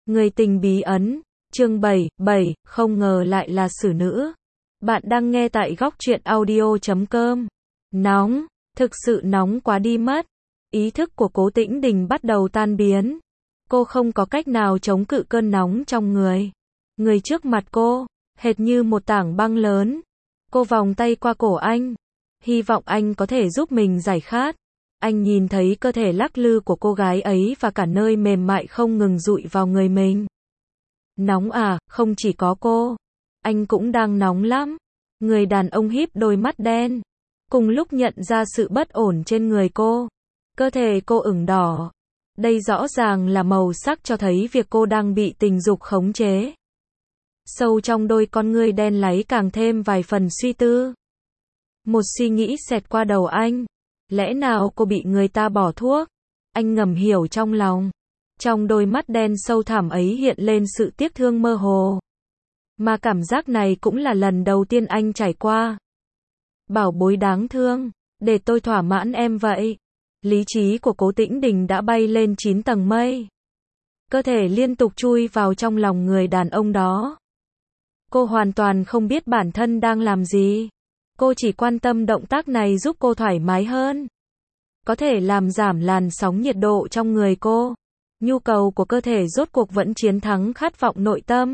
Người tình bí ẩn, chương 7, không ngờ lại là xử nữ. Bạn đang nghe tại góc truyện audio.com. Nóng, thực sự nóng quá đi mất. Ý thức của Cố Tĩnh Đình bắt đầu tan biến. Cô không có cách nào chống cự cơn nóng trong người. Người trước mặt cô, hệt như một tảng băng lớn. Cô vòng tay qua cổ anh, hy vọng anh có thể giúp mình giải khát. Anh nhìn thấy cơ thể lắc lư của cô gái ấy và cả nơi mềm mại không ngừng dụi vào người mình. Nóng à, không chỉ có cô. Anh cũng đang nóng lắm. Người đàn ông híp đôi mắt đen. Cùng lúc nhận ra sự bất ổn trên người cô. Cơ thể cô ửng đỏ. Đây rõ ràng là màu sắc cho thấy việc cô đang bị tình dục khống chế. Sâu trong đôi con ngươi đen láy càng thêm vài phần suy tư. Một suy nghĩ xẹt qua đầu anh. Lẽ nào cô bị người ta bỏ thuốc? Anh ngầm hiểu trong lòng. Trong đôi mắt đen sâu thẳm ấy hiện lên sự tiếc thương mơ hồ. Mà cảm giác này cũng là lần đầu tiên anh trải qua. Bảo bối đáng thương, để tôi thỏa mãn em vậy. Lý trí của Cố Tĩnh Đình đã bay lên 9 tầng mây. Cơ thể liên tục chui vào trong lòng người đàn ông đó. Cô hoàn toàn không biết bản thân đang làm gì. Cô chỉ quan tâm động tác này giúp cô thoải mái hơn. Có thể làm giảm làn sóng nhiệt độ trong người cô. Nhu cầu của cơ thể rốt cuộc vẫn chiến thắng khát vọng nội tâm.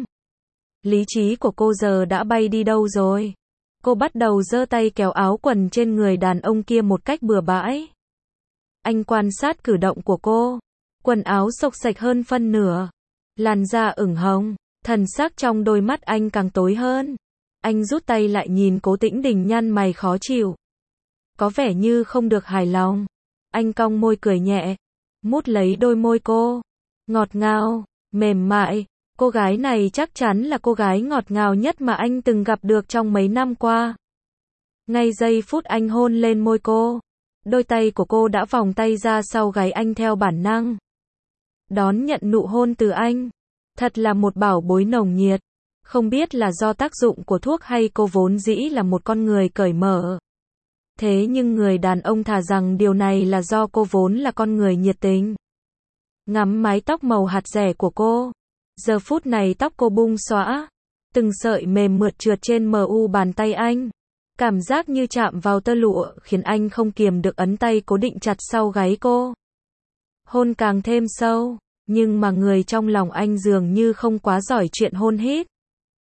Lý trí của cô giờ đã bay đi đâu rồi? Cô bắt đầu giơ tay kéo áo quần trên người đàn ông kia một cách bừa bãi. Anh quan sát cử động của cô. Quần áo xộc xệch hơn phân nửa. Làn da ửng hồng. Thần sắc trong đôi mắt anh càng tối hơn. Anh rút tay lại nhìn Cố Tĩnh Đình nhăn mày khó chịu. Có vẻ như không được hài lòng. Anh cong môi cười nhẹ. Mút lấy đôi môi cô. Ngọt ngào, mềm mại. Cô gái này chắc chắn là cô gái ngọt ngào nhất mà anh từng gặp được trong mấy năm qua. Ngay giây phút anh hôn lên môi cô. Đôi tay của cô đã vòng tay ra sau gáy anh theo bản năng. Đón nhận nụ hôn từ anh. Thật là một bảo bối nồng nhiệt. Không biết là do tác dụng của thuốc hay cô vốn dĩ là một con người cởi mở. Thế nhưng người đàn ông thà rằng điều này là do cô vốn là con người nhiệt tình. Ngắm mái tóc màu hạt dẻ của cô. Giờ phút này tóc cô bung xõa. Từng sợi mềm mượt trượt trên mu bàn tay anh. Cảm giác như chạm vào tơ lụa khiến anh không kiềm được ấn tay cố định chặt sau gáy cô. Hôn càng thêm sâu. Nhưng mà người trong lòng anh dường như không quá giỏi chuyện hôn hít.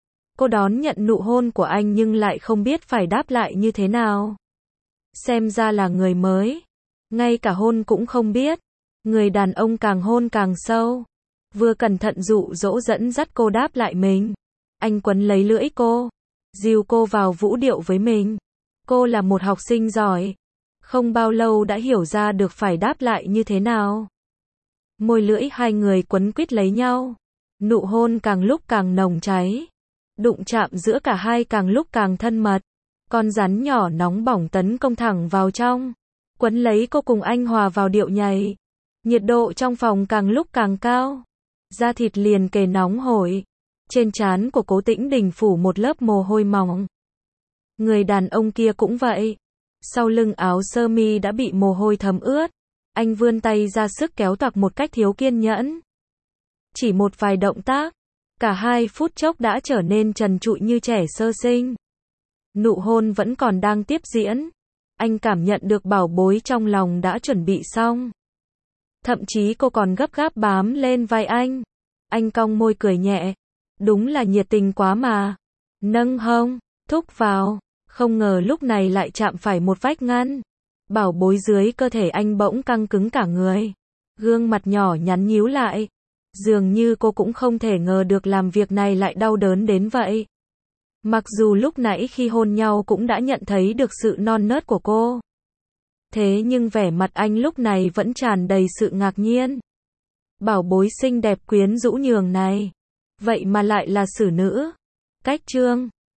Cô đón nhận nụ hôn của anh nhưng lại không biết phải đáp lại như thế nào. Xem ra là người mới. Ngay cả hôn cũng không biết. Người đàn ông càng hôn càng sâu. Vừa cẩn thận dụ dỗ dẫn dắt cô đáp lại mình. Anh quấn lấy lưỡi cô. Dìu cô vào vũ điệu với mình. Cô là một học sinh giỏi. Không bao lâu đã hiểu ra được phải đáp lại như thế nào. Môi lưỡi hai người quấn quýt lấy nhau. Nụ hôn càng lúc càng nồng cháy. Đụng chạm giữa cả hai càng lúc càng thân mật. Con rắn nhỏ nóng bỏng tấn công thẳng vào trong. Quấn lấy cô cùng anh hòa vào điệu nhảy. Nhiệt độ trong phòng càng lúc càng cao. Da thịt liền kề nóng hổi. Trên trán của Cố Tĩnh Đình phủ một lớp mồ hôi mỏng. Người đàn ông kia cũng vậy. Sau lưng áo sơ mi đã bị mồ hôi thấm ướt. Anh vươn tay ra sức kéo toạc một cách thiếu kiên nhẫn. Chỉ một vài động tác. Cả 2 phút chốc đã trở nên trần trụi như trẻ sơ sinh. Nụ hôn vẫn còn đang tiếp diễn. Anh cảm nhận được bảo bối trong lòng đã chuẩn bị xong. Thậm chí cô còn gấp gáp bám lên vai anh. Anh cong môi cười nhẹ. Đúng là nhiệt tình quá mà. Nâng hông, thúc vào. Không ngờ lúc này lại chạm phải một vách ngăn. Bảo bối dưới cơ thể anh bỗng căng cứng cả người. Gương mặt nhỏ nhắn nhíu lại. Dường như cô cũng không thể ngờ được làm việc này lại đau đớn đến vậy. Mặc dù lúc nãy khi hôn nhau cũng đã nhận thấy được sự non nớt của cô. Thế nhưng vẻ mặt anh lúc này vẫn tràn đầy sự ngạc nhiên. Bảo bối xinh đẹp quyến rũ nhường này. Vậy mà lại là xử nữ. Cách chương